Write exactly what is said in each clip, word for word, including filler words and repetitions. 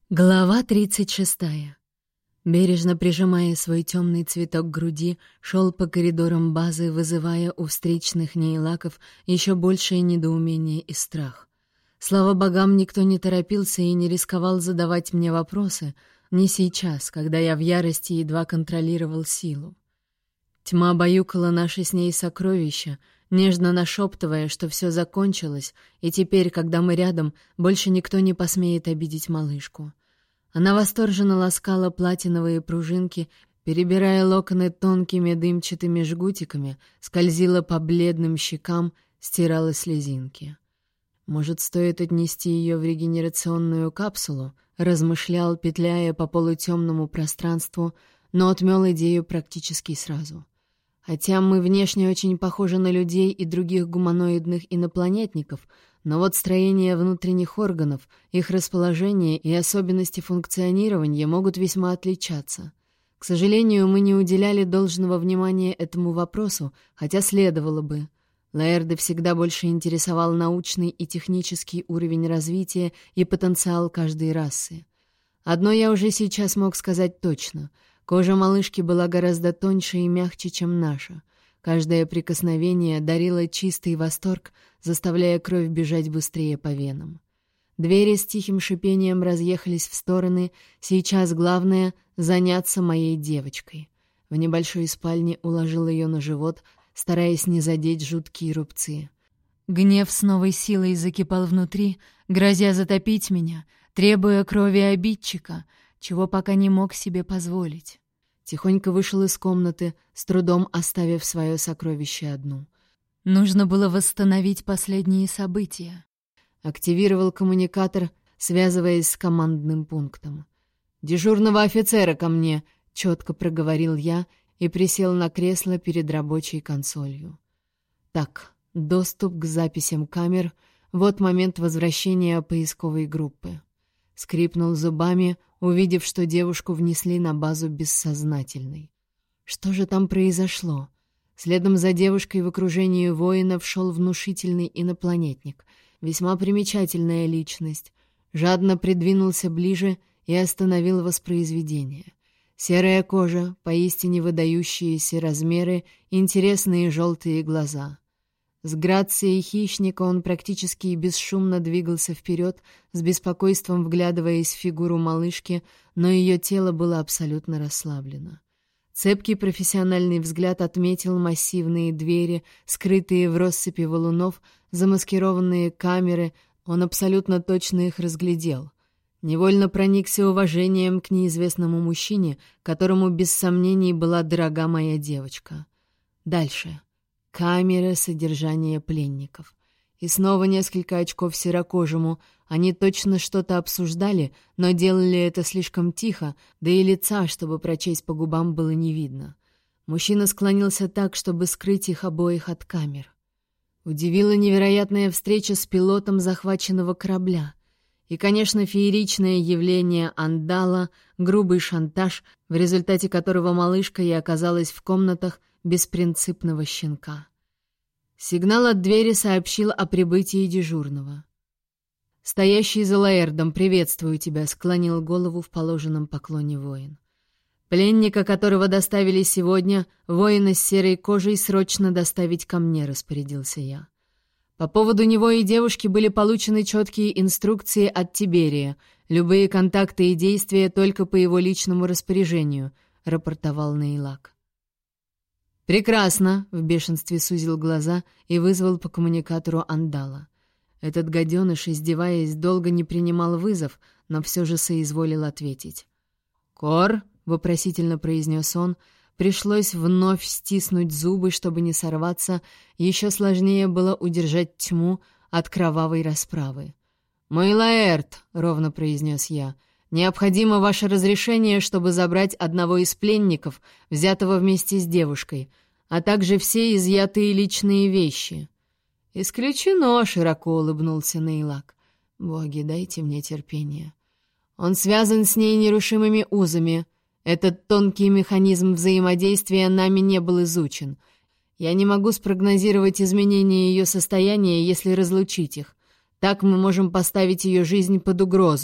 Глава тридцать шестая. Бережно прижимая свой темный цветок к груди, шел по коридорам базы, вызывая у встречных нейлаков еще большее недоумение и страх. Слава богам, никто не торопился и не рисковал задавать мне вопросы, не сейчас, когда я в ярости едва контролировал силу. Тьма баюкала наши с ней сокровища, нежно нашептывая, что все закончилось, и теперь, когда мы рядом, больше никто не посмеет обидеть малышку. Она восторженно ласкала платиновые пружинки, перебирая локоны тонкими дымчатыми жгутиками, скользила по бледным щекам, стирала слезинки. «Может, стоит отнести ее в регенерационную капсулу?» — размышлял, петляя по полутемному пространству, но отмел идею практически сразу. Хотя мы внешне очень похожи на людей и других гуманоидных инопланетников, но вот строение внутренних органов, их расположение и особенности функционирования могут весьма отличаться. К сожалению, мы не уделяли должного внимания этому вопросу, хотя следовало бы. Лаэрда всегда больше интересовал научный и технический уровень развития и потенциал каждой расы. Одно я уже сейчас мог сказать точно — кожа малышки была гораздо тоньше и мягче, чем наша. Каждое прикосновение дарило чистый восторг, заставляя кровь бежать быстрее по венам. Двери с тихим шипением разъехались в стороны. Сейчас главное — заняться моей девочкой. В небольшой спальне уложил ее на живот, стараясь не задеть жуткие рубцы. Гнев с новой силой закипал внутри, грозя затопить меня, требуя крови обидчика — чего пока не мог себе позволить. Тихонько вышел из комнаты, с трудом оставив свое сокровище одну. Нужно было восстановить последние события. Активировал коммуникатор, связываясь с командным пунктом. «Дежурного офицера ко мне!» — четко проговорил я и присел на кресло перед рабочей консолью. Так, доступ к записям камер — вот момент возвращения поисковой группы. Скрипнул зубами, увидев, что девушку внесли на базу бессознательной. Что же там произошло? Следом за девушкой в окружении воинов шел внушительный инопланетник, весьма примечательная личность. Жадно придвинулся ближе и остановил воспроизведение. Серая кожа, поистине выдающиеся размеры, интересные желтые глаза. С грацией хищника он практически бесшумно двигался вперед, с беспокойством вглядываясь в фигуру малышки, но ее тело было абсолютно расслаблено. Цепкий профессиональный взгляд отметил массивные двери, скрытые в россыпи валунов, замаскированные камеры, он абсолютно точно их разглядел. Невольно проникся уважением к неизвестному мужчине, которому без сомнений была дорога моя девочка. Дальше. Камера содержания пленников. И снова несколько очков серокожему. Они точно что-то обсуждали, но делали это слишком тихо, да и лица, чтобы прочесть по губам, было не видно. Мужчина склонился так, чтобы скрыть их обоих от камер. Удивила невероятная встреча с пилотом захваченного корабля. И, конечно, фееричное явление Андала, грубый шантаж, в результате которого малышка и оказалась в комнатах беспринципного щенка. Сигнал от двери сообщил о прибытии дежурного. «Стоящий за Лаэрдом, приветствую тебя», — склонил голову в положенном поклоне воин. «Пленника, которого доставили сегодня, воина с серой кожей, срочно доставить ко мне», — распорядился я. «По поводу него и девушки были получены четкие инструкции от Тиберия. Любые контакты и действия только по его личному распоряжению», — рапортовал Нейлак. «Прекрасно!» — в бешенстве сузил глаза и вызвал по коммуникатору Андала. Этот гаденыш, издеваясь, долго не принимал вызов, но все же соизволил ответить. «Кор!» — вопросительно произнес он. Пришлось вновь стиснуть зубы, чтобы не сорваться. Еще сложнее было удержать тьму от кровавой расправы. «Мой Лаэрт!» — ровно произнес я. «Необходимо ваше разрешение, чтобы забрать одного из пленников, взятого вместе с девушкой, а также все изъятые личные вещи». «Исключено», — широко улыбнулся Нейлак. «Боги, дайте мне терпение. Он связан с ней нерушимыми узами. Этот тонкий механизм взаимодействия нами не был изучен. Я не могу спрогнозировать изменения ее состояния, если разлучить их. Так мы можем поставить ее жизнь под угрозу»,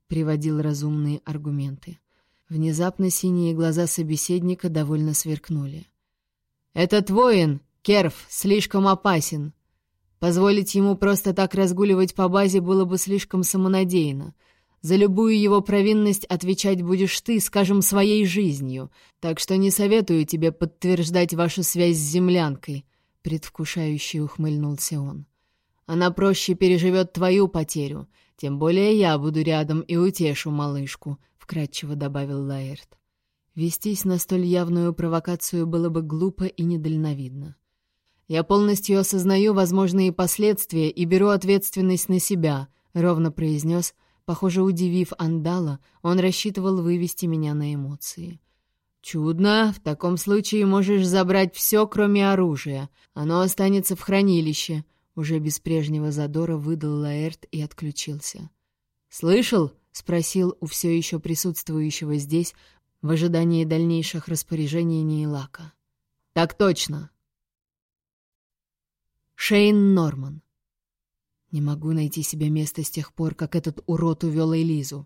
приводил разумные аргументы. Внезапно синие глаза собеседника довольно сверкнули. «Этот воин, Керф, слишком опасен. Позволить ему просто так разгуливать по базе было бы слишком самонадеянно. За любую его провинность отвечать будешь ты, скажем, своей жизнью. Так что не советую тебе подтверждать вашу связь с землянкой», — предвкушающе ухмыльнулся он. «Она проще переживет твою потерю. Тем более я буду рядом и утешу малышку», — вкратчиво добавил Лаэрт. Вестись на столь явную провокацию было бы глупо и недальновидно. «Я полностью осознаю возможные последствия и беру ответственность на себя», — ровно произнес. Похоже, удивив Андала, он рассчитывал вывести меня на эмоции. «Чудно. В таком случае можешь забрать все, кроме оружия. Оно останется в хранилище», — уже без прежнего задора выдал Лаэрт и отключился. «Слышал?» — спросил у все еще присутствующего здесь в ожидании дальнейших распоряжений Нейлака. «Так точно». Шейн Норман. Не могу найти себе места с тех пор, как этот урод увел Элизу.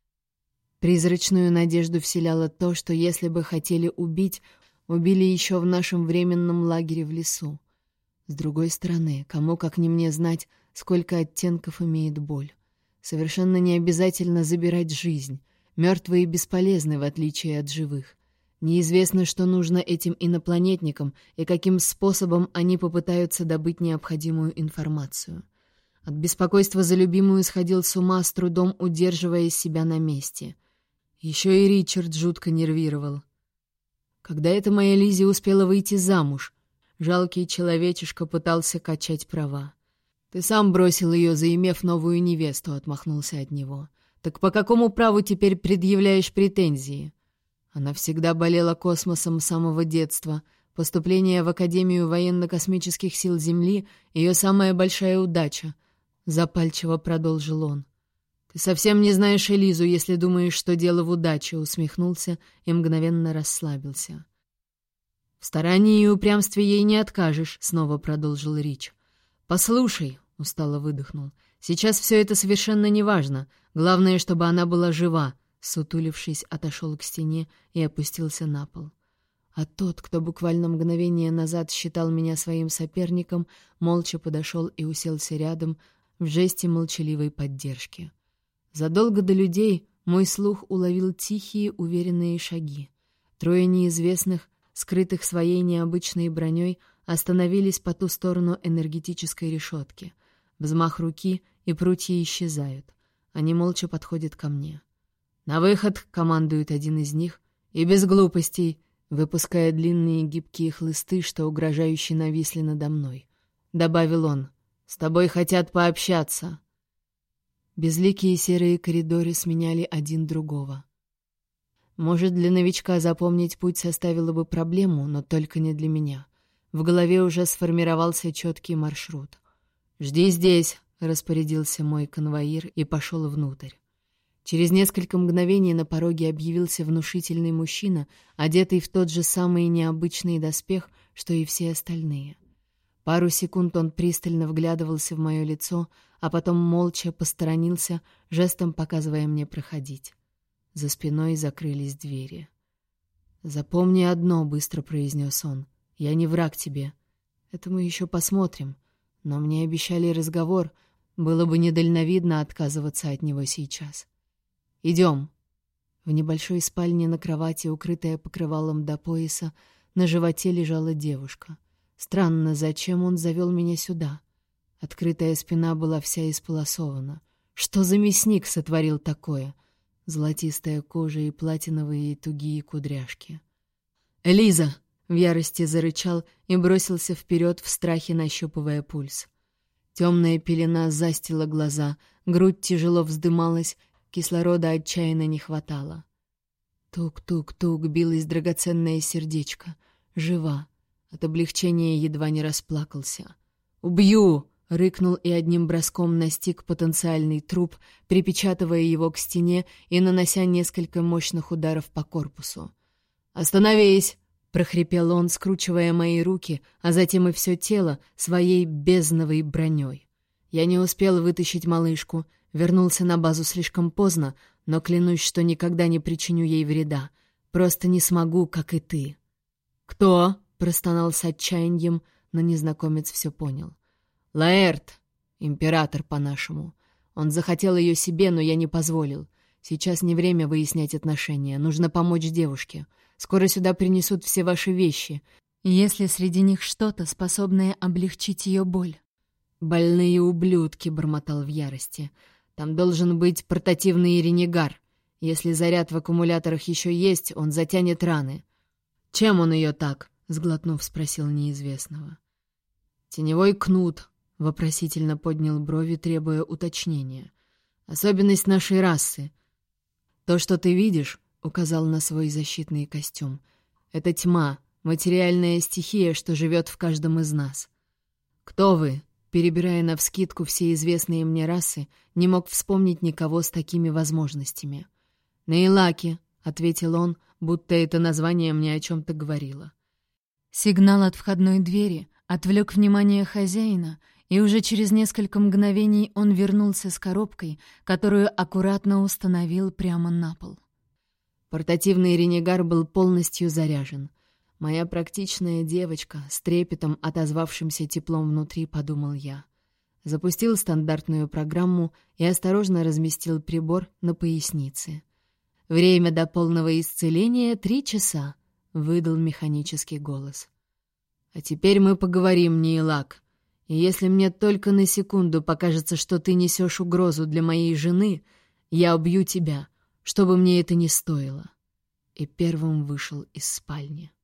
Призрачную надежду вселяло то, что если бы хотели убить, убили еще в нашем временном лагере в лесу. С другой стороны, кому как не мне знать, сколько оттенков имеет боль. Совершенно не обязательно забирать жизнь. Мертвые бесполезны, в отличие от живых. Неизвестно, что нужно этим инопланетникам и каким способом они попытаются добыть необходимую информацию. От беспокойства за любимую сходил с ума, с трудом удерживая себя на месте. Еще и Ричард жутко нервировал. Когда это моя Лизи успела выйти замуж? Жалкий человечишка пытался качать права. «Ты сам бросил ее, заимев новую невесту», — отмахнулся от него. «Так по какому праву теперь предъявляешь претензии?» Она всегда болела космосом с самого детства. Поступление в Академию военно-космических сил Земли — ее самая большая удача, — запальчиво продолжил он. «Ты совсем не знаешь Элизу, если думаешь, что дело в удаче», — усмехнулся и мгновенно расслабился. «В старании и упрямстве ей не откажешь», — снова продолжил Рич. «Послушай», — устало выдохнул, — «сейчас все это совершенно неважно. Главное, чтобы она была жива». Сутулившись, отошел к стене и опустился на пол. А тот, кто буквально мгновение назад считал меня своим соперником, молча подошел и уселся рядом в жесте молчаливой поддержки. Задолго до людей мой слух уловил тихие, уверенные шаги. Трое неизвестных, скрытых своей необычной броней, остановились по ту сторону энергетической решетки. Взмах руки, и прутья исчезают. Они молча подходят ко мне. «На выход!» — командует один из них. «И без глупостей!» — выпуская длинные гибкие хлысты, что угрожающе нависли надо мной. Добавил он. «С тобой хотят пообщаться!» Безликие серые коридоры сменяли один другого. Может, для новичка запомнить путь составило бы проблему, но только не для меня. В голове уже сформировался четкий маршрут. «Жди здесь!» — распорядился мой конвоир и пошел внутрь. Через несколько мгновений на пороге объявился внушительный мужчина, одетый в тот же самый необычный доспех, что и все остальные. Пару секунд он пристально вглядывался в мое лицо, а потом молча посторонился, жестом показывая мне проходить. За спиной закрылись двери. «Запомни одно», — быстро произнес он. «Я не враг тебе. Это мы еще посмотрим. Но мне обещали разговор. Было бы недальновидно отказываться от него сейчас. Идем». В небольшой спальне на кровати, укрытая покрывалом до пояса, на животе лежала девушка. Странно, зачем он завел меня сюда? Открытая спина была вся исполосована. Что за мясник сотворил такое? Золотистая кожа и платиновые тугие кудряшки. «Элиза!» — в ярости зарычал и бросился вперед, в страхе нащупывая пульс. Темная пелена застила глаза, грудь тяжело вздымалась, кислорода отчаянно не хватало. Тук-тук-тук билось драгоценное сердечко. Жива. От облегчения едва не расплакался. «Убью!» — рыкнул и одним броском настиг потенциальный труп, припечатывая его к стене и нанося несколько мощных ударов по корпусу. «Остановись!» — прохрипел он, скручивая мои руки, а затем и все тело своей бездновой броней. Я не успел вытащить малышку, вернулся на базу слишком поздно, но клянусь, что никогда не причиню ей вреда. Просто не смогу, как и ты». «Кто?» — простонал с отчаянием, но незнакомец все понял. «Лаэрт, император по-нашему. Он захотел ее себе, но я не позволил. Сейчас не время выяснять отношения, нужно помочь девушке. Скоро сюда принесут все ваши вещи, если среди них что-то, способное облегчить ее боль». «Больные ублюдки», — бормотал в ярости. «Там должен быть портативный ренегар. Если заряд в аккумуляторах еще есть, он затянет раны». «Чем он ее так?» — сглотнув, спросил неизвестного. «Теневой кнут», — вопросительно поднял брови, требуя уточнения. «Особенность нашей расы. То, что ты видишь», — указал на свой защитный костюм, — «это тьма, материальная стихия, что живет в каждом из нас». «Кто вы?» Перебирая навскидку все известные мне расы, не мог вспомнить никого с такими возможностями. «Нейлаки», — ответил он, будто это название мне о чем-то говорило. Сигнал от входной двери отвлек внимание хозяина, и уже через несколько мгновений он вернулся с коробкой, которую аккуратно установил прямо на пол. Портативный ренегар был полностью заряжен. «Моя практичная девочка», с трепетом отозвавшимся теплом внутри, подумал я. Запустил стандартную программу и осторожно разместил прибор на пояснице. «Время до полного исцеления — три часа», — выдал механический голос. «А теперь мы поговорим, Нейлак. И если мне только на секунду покажется, что ты несешь угрозу для моей жены, я убью тебя, что бы мне это ни стоило». И первым вышел из спальни.